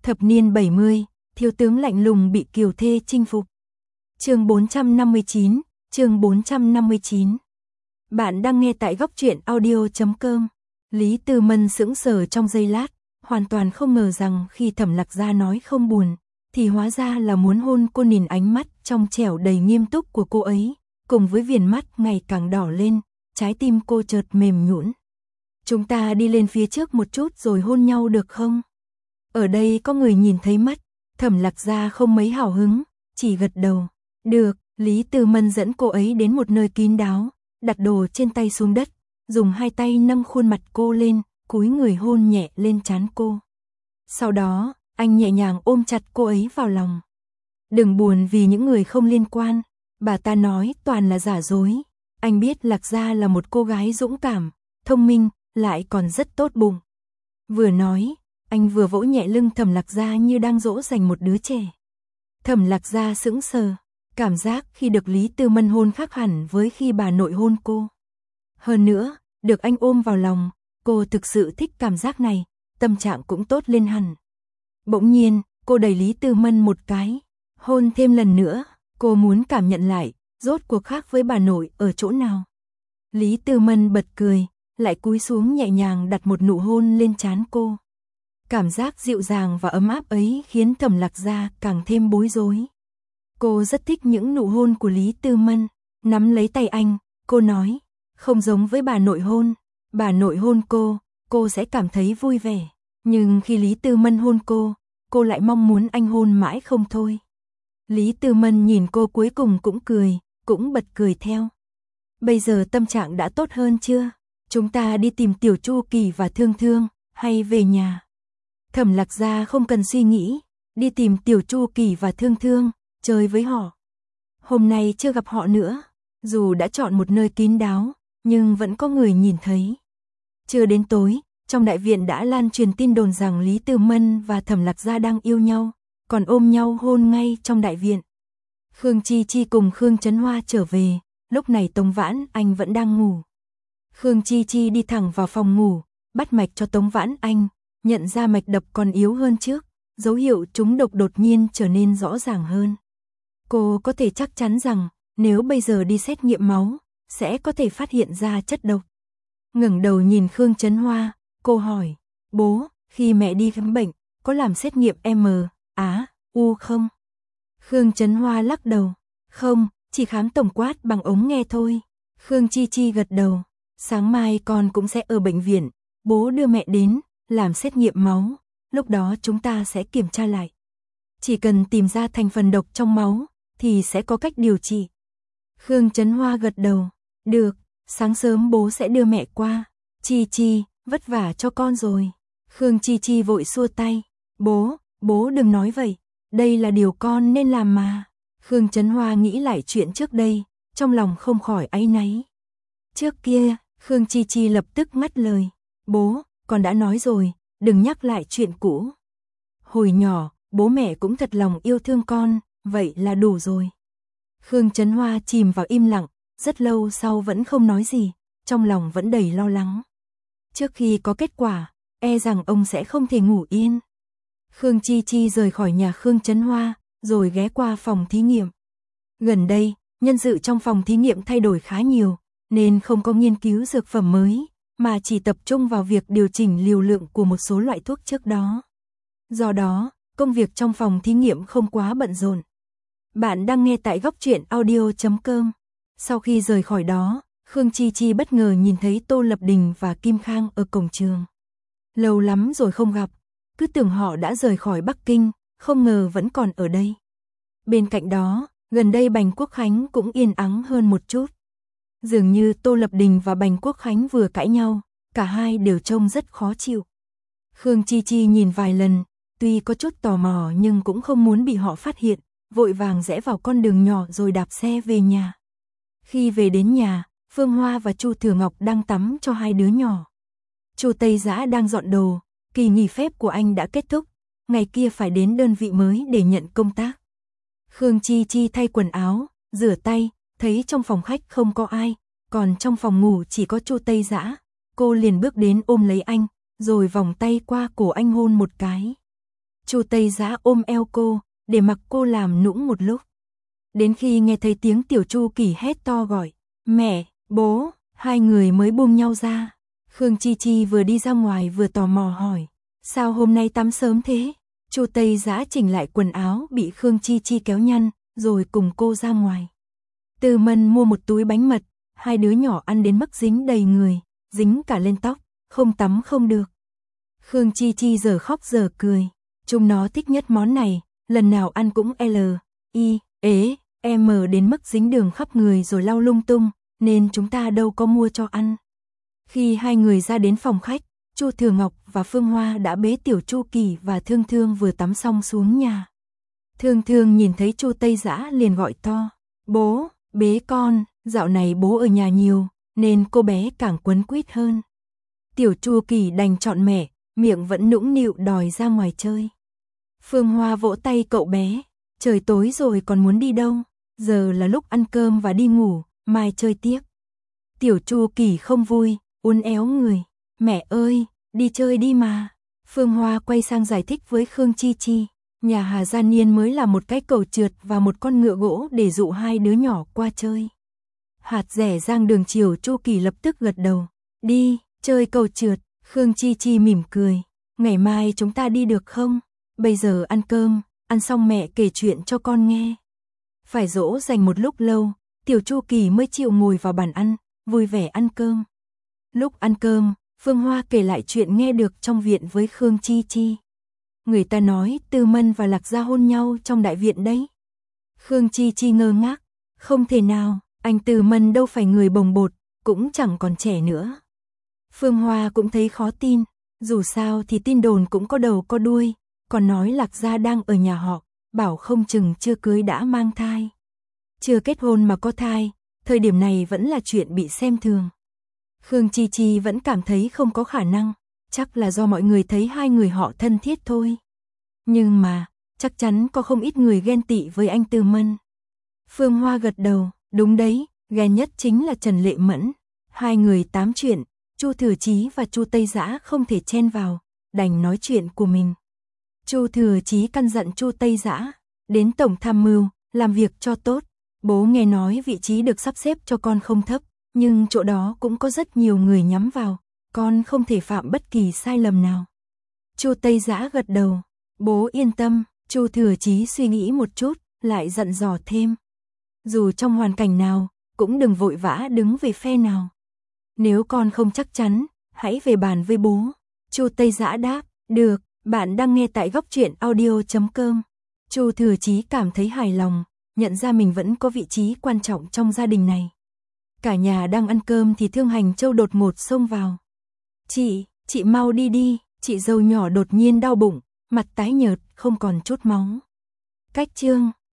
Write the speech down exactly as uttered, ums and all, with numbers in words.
Thập niên bảy mươi, thiếu tướng lạnh lùng bị kiều thê chinh phục. Chương bốn trăm năm mươi chín, chương bốn trăm năm mươi chín. Bạn đang nghe tại góc truyện audio chấm com. Lý Tư Mân sững sờ trong giây lát, hoàn toàn không ngờ rằng khi Thẩm Lạc Gia nói không buồn, thì hóa ra là muốn hôn cô. Nhìn ánh mắt trong trẻo đầy nghiêm túc của cô ấy, cùng với viền mắt ngày càng đỏ lên, trái tim cô chợt mềm nhũn. Chúng ta đi lên phía trước một chút rồi hôn nhau được không? Ở đây có người nhìn thấy mắt. Thẩm Lạc Gia không mấy hào hứng, chỉ gật đầu. Được. Lý Tư Mân dẫn cô ấy đến một nơi kín đáo, đặt đồ trên tay xuống đất, dùng hai tay nâng khuôn mặt cô lên, cúi người hôn nhẹ lên trán cô. Sau đó, anh nhẹ nhàng ôm chặt cô ấy vào lòng. Đừng buồn vì những người không liên quan, bà ta nói toàn là giả dối. Anh biết Lạc Gia là một cô gái dũng cảm, thông minh, lại còn rất tốt bụng. Vừa nói, anh vừa vỗ nhẹ lưng Thẩm Lạc Gia như đang dỗ dành một đứa trẻ. Thẩm Lạc Gia sững sờ, cảm giác khi được Lý Tư Mân hôn khác hẳn với khi bà nội hôn cô. Hơn nữa, được anh ôm vào lòng, cô thực sự thích cảm giác này, tâm trạng cũng tốt lên hẳn. Bỗng nhiên, cô đẩy Lý Tư Mân một cái, hôn thêm lần nữa, cô muốn cảm nhận lại, rốt cuộc khác với bà nội ở chỗ nào. Lý Tư Mân bật cười, lại cúi xuống nhẹ nhàng đặt một nụ hôn lên trán cô. Cảm giác dịu dàng và ấm áp ấy khiến Thẩm Lạc Gia càng thêm bối rối. Cô rất thích những nụ hôn của Lý Tư Mân, nắm lấy tay anh, cô nói, không giống với bà nội hôn, bà nội hôn cô, cô sẽ cảm thấy vui vẻ, nhưng khi Lý Tư Mân hôn cô, cô lại mong muốn anh hôn mãi không thôi. Lý Tư Mân nhìn cô cuối cùng cũng cười, cũng bật cười theo. Bây giờ tâm trạng đã tốt hơn chưa? Chúng ta đi tìm Tiểu Chu Kỳ và Thương Thương, hay về nhà? Thẩm Lạc Gia không cần suy nghĩ, đi tìm Tiểu Chu Kỳ và Thương Thương, chơi với họ. Hôm nay chưa gặp họ nữa, dù đã chọn một nơi kín đáo, nhưng vẫn có người nhìn thấy. Chưa đến tối, trong đại viện đã lan truyền tin đồn rằng Lý Tư Mân và Thẩm Lạc Gia đang yêu nhau, còn ôm nhau hôn ngay trong đại viện. Khương Chi Chi cùng Khương Chấn Hoa trở về, lúc này Tống Vãn Anh vẫn đang ngủ. Khương Chi Chi đi thẳng vào phòng ngủ, bắt mạch cho Tống Vãn Anh, nhận ra mạch đập còn yếu hơn trước, dấu hiệu trúng độc đột nhiên trở nên rõ ràng hơn. Cô có thể chắc chắn rằng, nếu bây giờ đi xét nghiệm máu, sẽ có thể phát hiện ra chất độc. Ngẩng đầu nhìn Khương Chấn Hoa, cô hỏi, bố, khi mẹ đi khám bệnh, có làm xét nghiệm M, Á, U không? Khương Chấn Hoa lắc đầu, không, chỉ khám tổng quát bằng ống nghe thôi. Khương Chi Chi gật đầu, sáng mai con cũng sẽ ở bệnh viện, bố đưa mẹ đến, làm xét nghiệm máu, lúc đó chúng ta sẽ kiểm tra lại. Chỉ cần tìm ra thành phần độc trong máu, thì sẽ có cách điều trị. Khương Chấn Hoa gật đầu, được, sáng sớm bố sẽ đưa mẹ qua. Chi Chi, vất vả cho con rồi. Khương Chi Chi vội xua tay, bố, bố đừng nói vậy, đây là điều con nên làm mà. Khương Chấn Hoa nghĩ lại chuyện trước đây, trong lòng không khỏi áy náy. Trước kia, Khương Chi Chi lập tức ngắt lời, bố, con đã nói rồi, đừng nhắc lại chuyện cũ. Hồi nhỏ, bố mẹ cũng thật lòng yêu thương con, vậy là đủ rồi. Khương Chấn Hoa chìm vào im lặng, rất lâu sau vẫn không nói gì, trong lòng vẫn đầy lo lắng. Trước khi có kết quả, e rằng ông sẽ không thể ngủ yên. Khương Chi Chi rời khỏi nhà Khương Chấn Hoa, rồi ghé qua phòng thí nghiệm. Gần đây, nhân sự trong phòng thí nghiệm thay đổi khá nhiều, nên không có nghiên cứu dược phẩm mới, mà chỉ tập trung vào việc điều chỉnh liều lượng của một số loại thuốc trước đó. Do đó, công việc trong phòng thí nghiệm không quá bận rộn. Bạn đang nghe tại góc truyện audio chấm com. Sau khi rời khỏi đó, Khương Chi Chi bất ngờ nhìn thấy Tô Lập Đình và Kim Khang ở cổng trường. Lâu lắm rồi không gặp, cứ tưởng họ đã rời khỏi Bắc Kinh, không ngờ vẫn còn ở đây. Bên cạnh đó, gần đây Bành Quốc Khánh cũng yên ắng hơn một chút. Dường như Tô Lập Đình và Bành Quốc Khánh vừa cãi nhau, cả hai đều trông rất khó chịu. Khương Chi Chi nhìn vài lần, tuy có chút tò mò nhưng cũng không muốn bị họ phát hiện, vội vàng rẽ vào con đường nhỏ rồi đạp xe về nhà. Khi về đến nhà, Phương Hoa và Chu Thừa Ngọc đang tắm cho hai đứa nhỏ. Chu Tây Dã đang dọn đồ, kỳ nghỉ phép của anh đã kết thúc, ngày kia phải đến đơn vị mới để nhận công tác. Khương Chi Chi thay quần áo, rửa tay, thấy trong phòng khách không có ai, còn trong phòng ngủ chỉ có Chu Tây Dã. Cô liền bước đến ôm lấy anh, rồi vòng tay qua cổ anh hôn một cái. Chu Tây Dã ôm eo cô, để mặc cô làm nũng một lúc. Đến khi nghe thấy tiếng Tiểu Chu Kỳ hét to gọi, mẹ, bố, hai người mới buông nhau ra. Khương Chi Chi vừa đi ra ngoài vừa tò mò hỏi, sao hôm nay tắm sớm thế? Chu Tây Dã chỉnh lại quần áo bị Khương Chi Chi kéo nhăn, rồi cùng cô ra ngoài. Từ Mân mua một túi bánh mật, hai đứa nhỏ ăn đến mức dính đầy người, dính cả lên tóc, không tắm không được. Khương Chi Chi giờ khóc giờ cười, chúng nó thích nhất món này, lần nào ăn cũng L, I, ế, M đến mức dính đường khắp người rồi lau lung tung, nên chúng ta đâu có mua cho ăn. Khi hai người ra đến phòng khách, Chu Thừa Ngọc và Phương Hoa đã bế Tiểu Chu Kỳ và Thương Thương vừa tắm xong xuống nhà. Thương Thương nhìn thấy Chu Tây Dã liền gọi to, bố, bế con, dạo này bố ở nhà nhiều, nên cô bé càng quấn quýt hơn. Tiểu Chu Kỳ đành chọn mẹ, miệng vẫn nũng nịu đòi ra ngoài chơi. Phương Hoa vỗ tay cậu bé, trời tối rồi còn muốn đi đâu, giờ là lúc ăn cơm và đi ngủ, mai chơi tiếp. Tiểu Chu Kỳ không vui, uốn éo người, mẹ ơi, đi chơi đi mà. Phương Hoa quay sang giải thích với Khương Chi Chi, nhà Hà Gia Niên mới là một cái cầu trượt và một con ngựa gỗ để dụ hai đứa nhỏ qua chơi. Hạt rẻ rang đường chiều. Chu Kỳ lập tức gật đầu, đi, chơi cầu trượt. Khương Chi Chi mỉm cười, ngày mai chúng ta đi được không? Bây giờ ăn cơm, ăn xong mẹ kể chuyện cho con nghe. Phải dỗ dành một lúc lâu, Tiểu Chu Kỳ mới chịu ngồi vào bàn ăn, vui vẻ ăn cơm. Lúc ăn cơm, Phương Hoa kể lại chuyện nghe được trong viện với Khương Chi Chi. Người ta nói Từ Mân và Lạc Gia hôn nhau trong đại viện đấy. Khương Chi Chi ngơ ngác, không thể nào, anh Từ Mân đâu phải người bồng bột, cũng chẳng còn trẻ nữa. Phương Hoa cũng thấy khó tin, dù sao thì tin đồn cũng có đầu có đuôi, còn nói Lạc Gia đang ở nhà họ, bảo không chừng chưa cưới đã mang thai. Chưa kết hôn mà có thai, thời điểm này vẫn là chuyện bị xem thường. Khương Chi Chi vẫn cảm thấy không có khả năng, chắc là do mọi người thấy hai người họ thân thiết thôi. Nhưng mà, chắc chắn có không ít người ghen tị với anh Từ Mân. Phương Hoa gật đầu, đúng đấy, ghen nhất chính là Trần Lệ Mẫn. Hai người tám chuyện, Chu Thừa Chí và Chu Tây Dã không thể chen vào, đành nói chuyện của mình. Chu Thừa Chí căn dặn Chu Tây Dã, đến tổng tham mưu, làm việc cho tốt. Bố nghe nói vị trí được sắp xếp cho con không thấp, nhưng chỗ đó cũng có rất nhiều người nhắm vào, con không thể phạm bất kỳ sai lầm nào. Chu Tây Dã gật đầu, bố yên tâm. Chu Thừa Chí suy nghĩ một chút, lại dặn dò thêm. Dù trong hoàn cảnh nào, cũng đừng vội vã đứng về phe nào. Nếu con không chắc chắn, hãy về bàn với bố. Chu Tây Dã đáp, được, bạn đang nghe tại góc truyện audio chấm com. Chu Thừa Chí cảm thấy hài lòng, nhận ra mình vẫn có vị trí quan trọng trong gia đình này. Cả nhà đang ăn cơm thì Thương Hành Châu đột ngột xông vào. Chị, chị mau đi đi, chị dâu nhỏ đột nhiên đau bụng, mặt tái nhợt, không còn chút máu. Cách chương